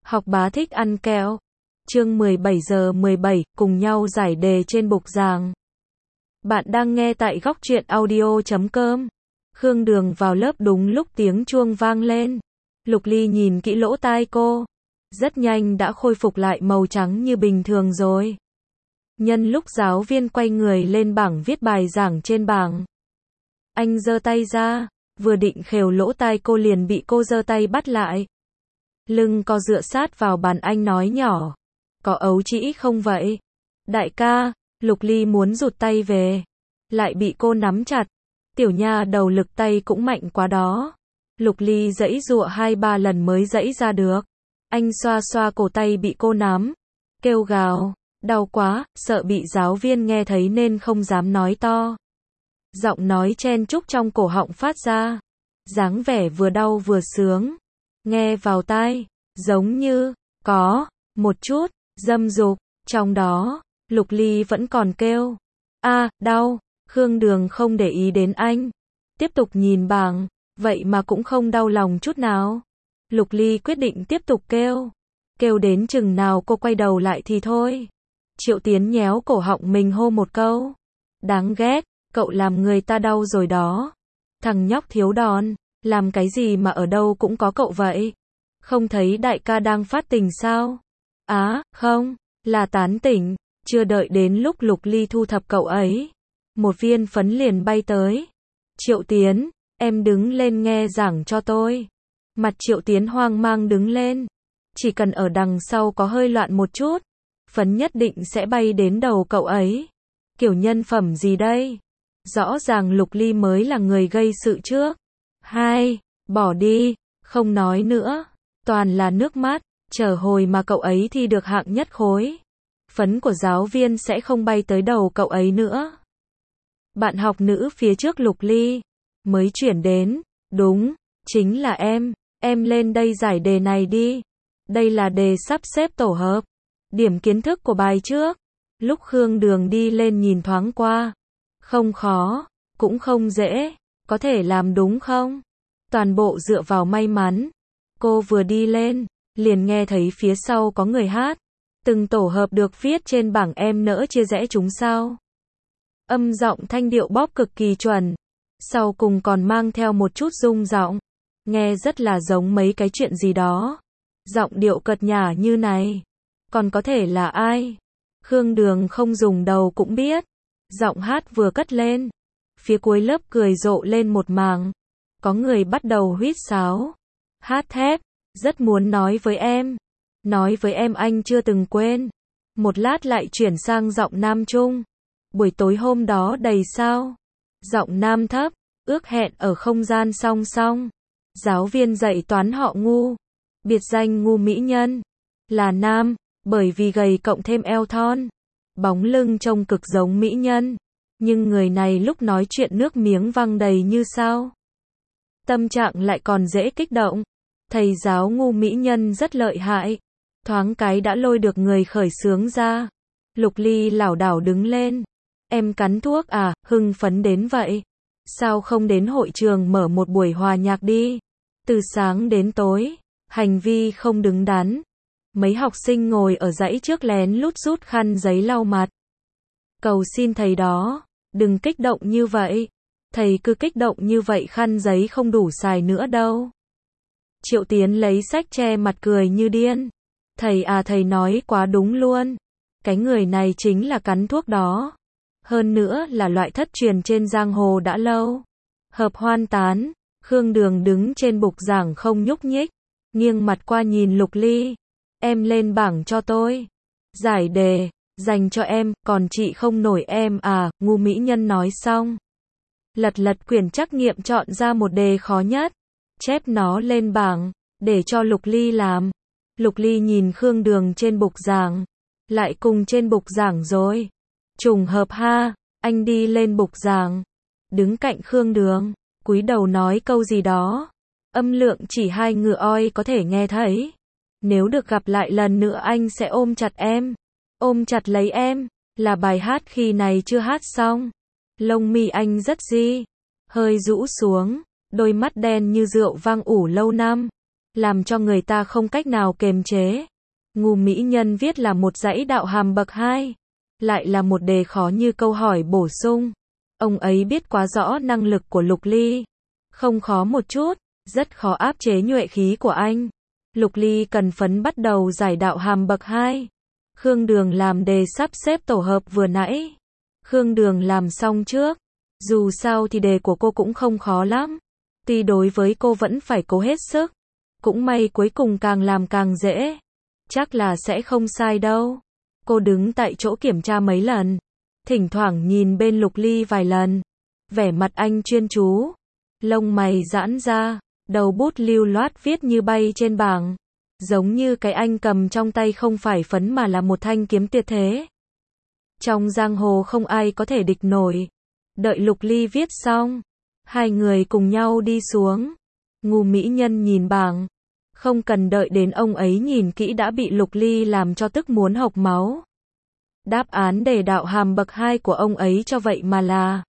Học bá thích ăn kẹo. Chương 17 giờ 17, cùng nhau giải đề trên bục giảng. Bạn đang nghe tại góc truyện audio.com. Khương Đường vào lớp đúng lúc tiếng chuông vang lên. Lục Ly nhìn kỹ lỗ tai cô. Rất nhanh đã khôi phục lại màu trắng như bình thường rồi. Nhân lúc giáo viên quay người lên bảng viết bài giảng trên bảng. Anh giơ tay ra, vừa định khều lỗ tai cô liền bị cô giơ tay bắt lại. Lưng co dựa sát vào bàn anh nói nhỏ. Có ấu trĩ không vậy? Đại ca, Lục Ly muốn rụt tay về. Lại bị cô nắm chặt. Tiểu nha đầu lực tay cũng mạnh quá đó. Lục Ly giãy giụa 2-3 lần mới giãy ra được. Anh xoa xoa cổ tay bị cô nắm. Kêu gào, đau quá, sợ bị giáo viên nghe thấy nên không dám nói to. Giọng nói chen chúc trong cổ họng phát ra. Dáng vẻ vừa đau vừa sướng. Nghe vào tai, giống như, có, một chút, dâm dục, trong đó, Lục Ly vẫn còn kêu. Đau, Khương Đường không để ý đến anh. Tiếp tục nhìn bảng, vậy mà cũng không đau lòng chút nào. Lục Ly quyết định tiếp tục kêu. Kêu đến chừng nào cô quay đầu lại thì thôi. Triệu Tiến nhéo cổ họng mình hô một câu. Đáng ghét, cậu làm người ta đau rồi đó. Thằng nhóc thiếu đòn. Làm cái gì mà ở đâu cũng có cậu vậy? Không thấy đại ca đang phát tình sao? Không, là tán tỉnh. Chưa đợi đến lúc Lục Ly thu thập cậu ấy. Một viên phấn liền bay tới. Triệu Tiến, em đứng lên nghe giảng cho tôi. Mặt Triệu Tiến hoang mang đứng lên. Chỉ cần ở đằng sau có hơi loạn một chút, phấn nhất định sẽ bay đến đầu cậu ấy. Kiểu nhân phẩm gì đây? Rõ ràng Lục Ly mới là người gây sự trước. Bỏ đi, không nói nữa. Toàn là nước mắt, chờ hồi mà cậu ấy thi được hạng nhất khối. Phấn của giáo viên sẽ không bay tới đầu cậu ấy nữa. Bạn học nữ phía trước Lục Ly mới chuyển đến. Đúng, chính là em lên đây giải đề này đi. Đây là đề sắp xếp tổ hợp. Điểm kiến thức của bài trước. Lúc Khương Đường đi lên nhìn thoáng qua. Không khó, cũng không dễ. Có thể làm đúng không? Toàn bộ dựa vào may mắn. Cô vừa đi lên, liền nghe thấy phía sau có người hát. Từng tổ hợp được viết trên bảng em nỡ chia rẽ chúng sao. Âm giọng thanh điệu bóp cực kỳ chuẩn. Sau cùng còn mang theo một chút rung giọng. Nghe rất là giống mấy cái chuyện gì đó. Giọng điệu cợt nhả như này. Còn có thể là ai? Khương Đường không dùng đầu cũng biết. Giọng hát vừa cất lên. Phía cuối lớp cười rộ lên một màng. Có người bắt đầu huýt sáo. Hát thép, rất muốn nói với em. Nói với em anh chưa từng quên. Một lát lại chuyển sang giọng nam trung. Buổi tối hôm đó đầy sao. Giọng nam thấp, ước hẹn ở không gian song song. Giáo viên dạy toán họ Ngu. Biệt danh Ngu mỹ nhân. Là nam, bởi vì gầy cộng thêm eo thon. Bóng lưng trông cực giống mỹ nhân. Nhưng người này lúc nói chuyện nước miếng văng đầy như sao. Tâm trạng lại còn dễ kích động. Thầy giáo Ngu mỹ nhân rất lợi hại. Thoáng cái đã lôi được người khởi xướng ra. Lục Ly lảo đảo đứng lên. Em cắn thuốc hưng phấn đến vậy. Sao không đến hội trường mở một buổi hòa nhạc đi? Từ sáng đến tối, hành vi không đứng đắn. Mấy học sinh ngồi ở dãy trước lén lút rút khăn giấy lau mặt. Cầu xin thầy đó, đừng kích động như vậy. Thầy cứ kích động như vậy khăn giấy không đủ xài nữa đâu. Triệu Tiến lấy sách che mặt cười như điên. Thầy nói quá đúng luôn. Cái người này chính là cắn thuốc đó. Hơn nữa là loại thất truyền trên giang hồ đã lâu. Hợp hoan tán, Khương Đường đứng trên bục giảng không nhúc nhích. Nghiêng mặt qua nhìn Lục Ly. Em lên bảng cho tôi. Giải đề, dành cho em, còn chị không nổi em Ngu mỹ nhân nói xong. Lật quyển trắc nghiệm chọn ra một đề khó nhất. Chép nó lên bảng, để cho Lục Ly làm. Lục Ly nhìn Khương Đường trên bục giảng. Lại cùng trên bục giảng rồi. Trùng hợp ha, anh đi lên bục giảng. Đứng cạnh Khương Đường, cúi đầu nói câu gì đó. Âm lượng chỉ 2 ngựa oi có thể nghe thấy. Nếu được gặp lại lần nữa anh sẽ ôm chặt em. Ôm chặt lấy em. Là bài hát khi này chưa hát xong. Lông mi anh rất hơi rũ xuống. Đôi mắt đen như rượu vang ủ lâu năm. làm cho người ta không cách nào kiềm chế. Ngu mỹ nhân viết là một dãy đạo hàm bậc 2, lại là một đề khó như câu hỏi bổ sung. Ông ấy biết quá rõ năng lực của Lục Ly. Không khó một chút, rất khó áp chế nhuệ khí của anh. Lục Ly cần phấn bắt đầu giải đạo hàm bậc 2. Khương Đường làm đề sắp xếp tổ hợp vừa nãy. Khương Đường làm xong trước. Dù sao thì đề của cô cũng không khó lắm. Tuy đối với cô vẫn phải cố hết sức. Cũng may cuối cùng càng làm càng dễ. Chắc là sẽ không sai đâu. Cô đứng tại chỗ kiểm tra mấy lần. Thỉnh thoảng nhìn bên Lục Ly vài lần. Vẻ mặt anh chuyên chú. Lông mày giãn ra. Đầu bút lưu loát viết như bay trên bảng. Giống như cái anh cầm trong tay không phải phấn mà là một thanh kiếm tuyệt thế. Trong giang hồ không ai có thể địch nổi. Đợi Lục Ly viết xong, hai người cùng nhau đi xuống. Ngu mỹ nhân nhìn bảng. Không cần đợi đến ông ấy nhìn kỹ đã bị Lục Ly làm cho tức muốn hộc máu. Đáp án đề đạo hàm bậc 2 của ông ấy cho vậy mà là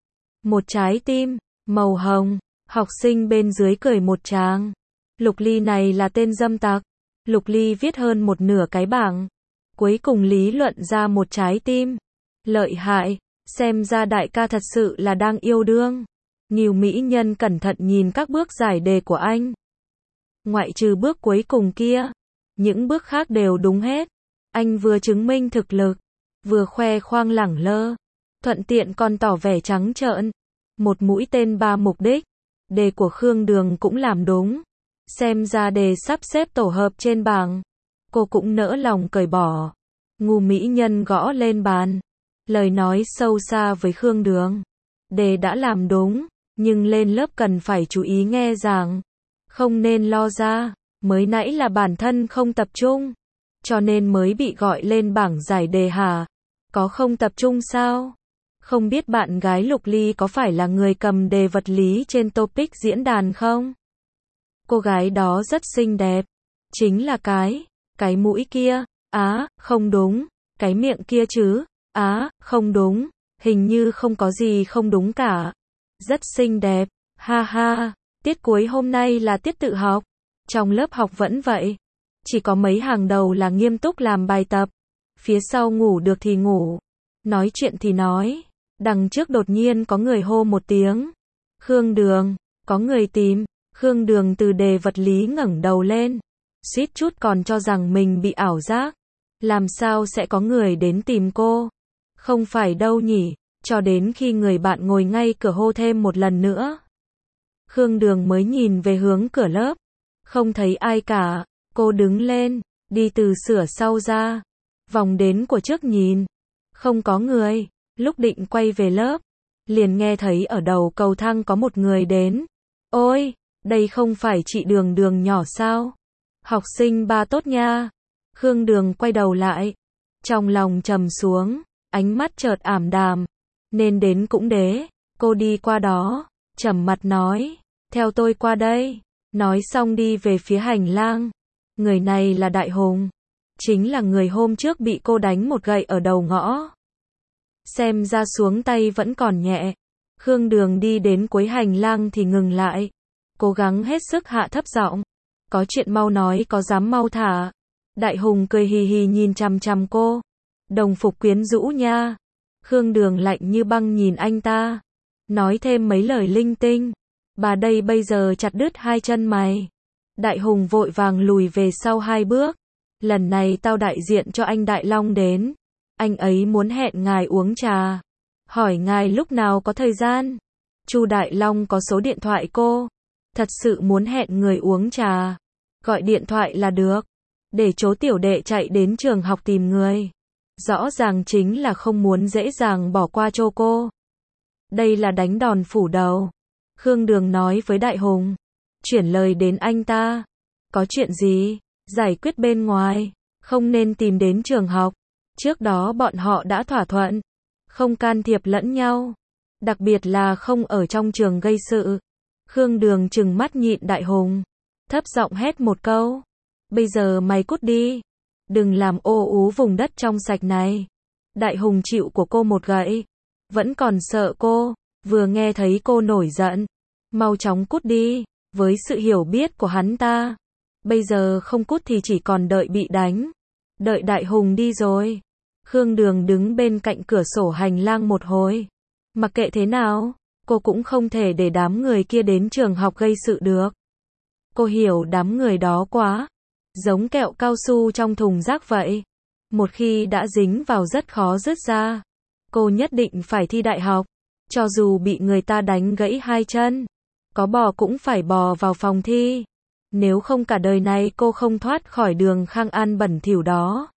một trái tim, màu hồng. Học sinh bên dưới cười một tràng. Lục Ly này là tên dâm tặc. Lục Ly viết hơn một nửa cái bảng. Cuối cùng lý luận ra một trái tim. Lợi hại, xem ra đại ca thật sự là đang yêu đương. Nghiêu mỹ nhân cẩn thận nhìn các bước giải đề của anh. Ngoại trừ bước cuối cùng kia, những bước khác đều đúng hết. Anh vừa chứng minh thực lực, vừa khoe khoang lẳng lơ, thuận tiện còn tỏ vẻ trắng trợn. Một mũi tên ba mục đích. Đề của Khương Đường cũng làm đúng. Xem ra đề sắp xếp tổ hợp trên bảng. Cô cũng nỡ lòng cởi bỏ. Ngu mỹ nhân gõ lên bàn. Lời nói sâu xa với Khương Đường. Đề đã làm đúng, nhưng lên lớp cần phải chú ý nghe giảng. Không nên lo ra, mới nãy là bản thân không tập trung. Cho nên mới bị gọi lên bảng giải đề hả? Có không tập trung sao? Không biết bạn gái Lục Ly có phải là người cầm đề vật lý trên topic diễn đàn không? Cô gái đó rất xinh đẹp. Chính là cái mũi kia. Không đúng. Cái miệng kia chứ. Không đúng. Hình như không có gì không đúng cả. Rất xinh đẹp. Ha ha. Tiết cuối hôm nay là tiết tự học. Trong lớp học vẫn vậy. Chỉ có mấy hàng đầu là nghiêm túc làm bài tập. Phía sau ngủ được thì ngủ. Nói chuyện thì nói. Đằng trước đột nhiên có người hô một tiếng. Khương Đường, có người tìm. Khương Đường từ đề vật lý ngẩng đầu lên. Suýt chút còn cho rằng mình bị ảo giác. Làm sao sẽ có người đến tìm cô? Không phải đâu nhỉ, cho đến khi người bạn ngồi ngay cửa hô thêm một lần nữa. Khương Đường mới nhìn về hướng cửa lớp. Không thấy ai cả, cô đứng lên, đi từ sửa sau ra. Vòng đến của trước nhìn. Không có người. Lúc định quay về lớp, liền nghe thấy ở đầu cầu thang có một người đến. Ôi, đây không phải chị Đường Đường nhỏ sao? Học sinh ba tốt nha. Khương Đường quay đầu lại. Trong lòng trầm xuống, ánh mắt chợt ảm đạm. Nên đến cũng đế. Cô đi qua đó, trầm mặt nói. Theo tôi qua đây. Nói xong đi về phía hành lang. Người này là Đại Hùng. Chính là người hôm trước bị cô đánh một gậy ở đầu ngõ. Xem ra xuống tay vẫn còn nhẹ. Khương Đường đi đến cuối hành lang thì ngừng lại. Cố gắng hết sức hạ thấp giọng. Có chuyện mau nói, có dám mau thả. Đại Hùng cười hì hì nhìn chằm chằm cô. Đồng phục quyến rũ nha. Khương Đường lạnh như băng nhìn anh ta. Nói thêm mấy lời linh tinh. Bà đây bây giờ chặt đứt hai chân mày. Đại Hùng vội vàng lùi về sau 2 bước. Lần này tao đại diện cho anh Đại Long đến. Anh ấy muốn hẹn ngài uống trà. Hỏi ngài lúc nào có thời gian. Chu Đại Long có số điện thoại cô. Thật sự muốn hẹn người uống trà. Gọi điện thoại là được. Để chố tiểu đệ chạy đến trường học tìm người. Rõ ràng chính là không muốn dễ dàng bỏ qua cho cô. Đây là đánh đòn phủ đầu. Khương Đường nói với Đại Hùng. Chuyển lời đến anh ta. Có chuyện gì? Giải quyết bên ngoài. Không nên tìm đến trường học. Trước đó bọn họ đã thỏa thuận. Không can thiệp lẫn nhau. Đặc biệt là không ở trong trường gây sự. Khương Đường trừng mắt nhịn Đại Hùng. Thấp giọng hét một câu. Bây giờ mày cút đi. Đừng làm ô ú vùng đất trong sạch này. Đại Hùng chịu của cô một gậy. Vẫn còn sợ cô. Vừa nghe thấy cô nổi giận. Mau chóng cút đi. Với sự hiểu biết của hắn ta. Bây giờ không cút thì chỉ còn đợi bị đánh. Đợi Đại Hùng đi rồi. Khương Đường đứng bên cạnh cửa sổ hành lang một hồi. Mặc kệ thế nào, cô cũng không thể để đám người kia đến trường học gây sự được. Cô hiểu đám người đó quá. Giống kẹo cao su trong thùng rác vậy. Một khi đã dính vào rất khó dứt ra. Cô nhất định phải thi đại học. Cho dù bị người ta đánh gãy hai chân. Có bò cũng phải bò vào phòng thi. Nếu không cả đời này cô không thoát khỏi đường Khang An bẩn thỉu đó.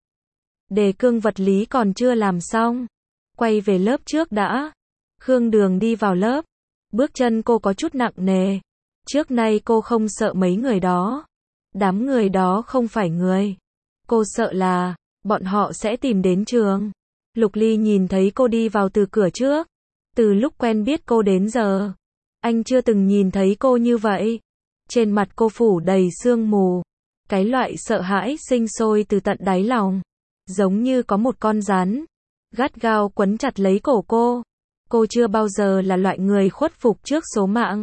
Đề cương vật lý còn chưa làm xong. Quay về lớp trước đã. Khương Đường đi vào lớp. Bước chân cô có chút nặng nề. Trước nay cô không sợ mấy người đó. Đám người đó không phải người. Cô sợ là bọn họ sẽ tìm đến trường. Lục Ly nhìn thấy cô đi vào từ cửa trước. Từ lúc quen biết cô đến giờ, anh chưa từng nhìn thấy cô như vậy. Trên mặt cô phủ đầy sương mù. Cái loại sợ hãi sinh sôi từ tận đáy lòng. Giống như có một con rắn gắt gao quấn chặt lấy cổ cô. Cô chưa bao giờ là loại người khuất phục trước số mạng.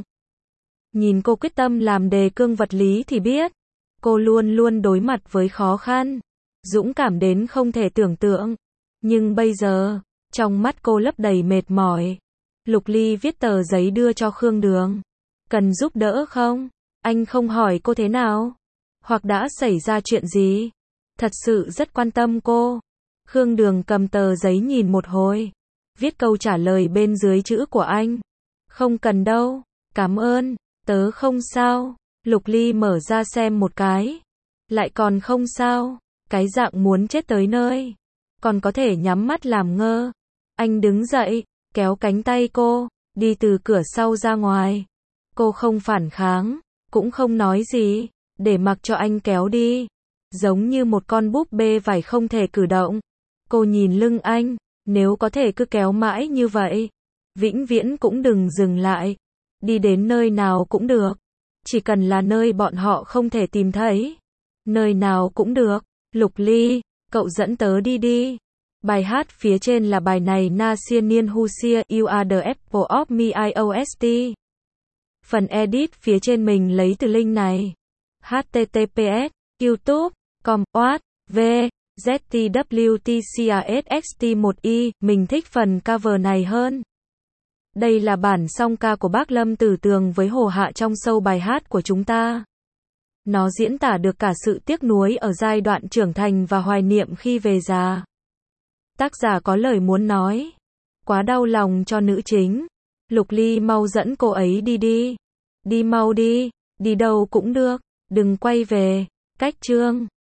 Nhìn cô quyết tâm làm đề cương vật lý thì biết. Cô luôn luôn đối mặt với khó khăn. Dũng cảm đến không thể tưởng tượng. Nhưng bây giờ, trong mắt cô lấp đầy mệt mỏi. Lục Ly viết tờ giấy đưa cho Khương Đường. Cần giúp đỡ không? Anh không hỏi cô thế nào? Hoặc đã xảy ra chuyện gì? Thật sự rất quan tâm cô. Khương Đường cầm tờ giấy nhìn một hồi. Viết câu trả lời bên dưới chữ của anh. Không cần đâu. Cảm ơn. Tớ không sao. Lục Ly mở ra xem một cái. Lại còn không sao. Cái dạng muốn chết tới nơi. Còn có thể nhắm mắt làm ngơ. Anh đứng dậy, kéo cánh tay cô, đi từ cửa sau ra ngoài. Cô không phản kháng, cũng không nói gì, để mặc cho anh kéo đi. Giống như một con búp bê vải không thể cử động. Cô nhìn lưng anh, nếu có thể cứ kéo mãi như vậy, vĩnh viễn cũng đừng dừng lại. Đi đến nơi nào cũng được. Chỉ cần là nơi bọn họ không thể tìm thấy. Nơi nào cũng được. Lục Ly, cậu dẫn tớ đi đi. Bài hát phía trên là bài này Na Xiên Niên Husia You Are The Apple Of My IOST. Phần edit phía trên mình lấy từ link này. https youtube.com/v ZTWTCASXT1i. Mình thích phần cover này hơn. Đây là bản song ca của bác Lâm Tử Tường với Hồ Hạ trong show bài hát của chúng ta. Nó diễn tả được cả sự tiếc nuối ở giai đoạn trưởng thành và hoài niệm khi về già. Tác giả có lời muốn nói. Quá đau lòng cho nữ chính. Lục Ly mau dẫn cô ấy đi đi. Đi mau đi. Đi đâu cũng được. Đừng quay về. Cách chương.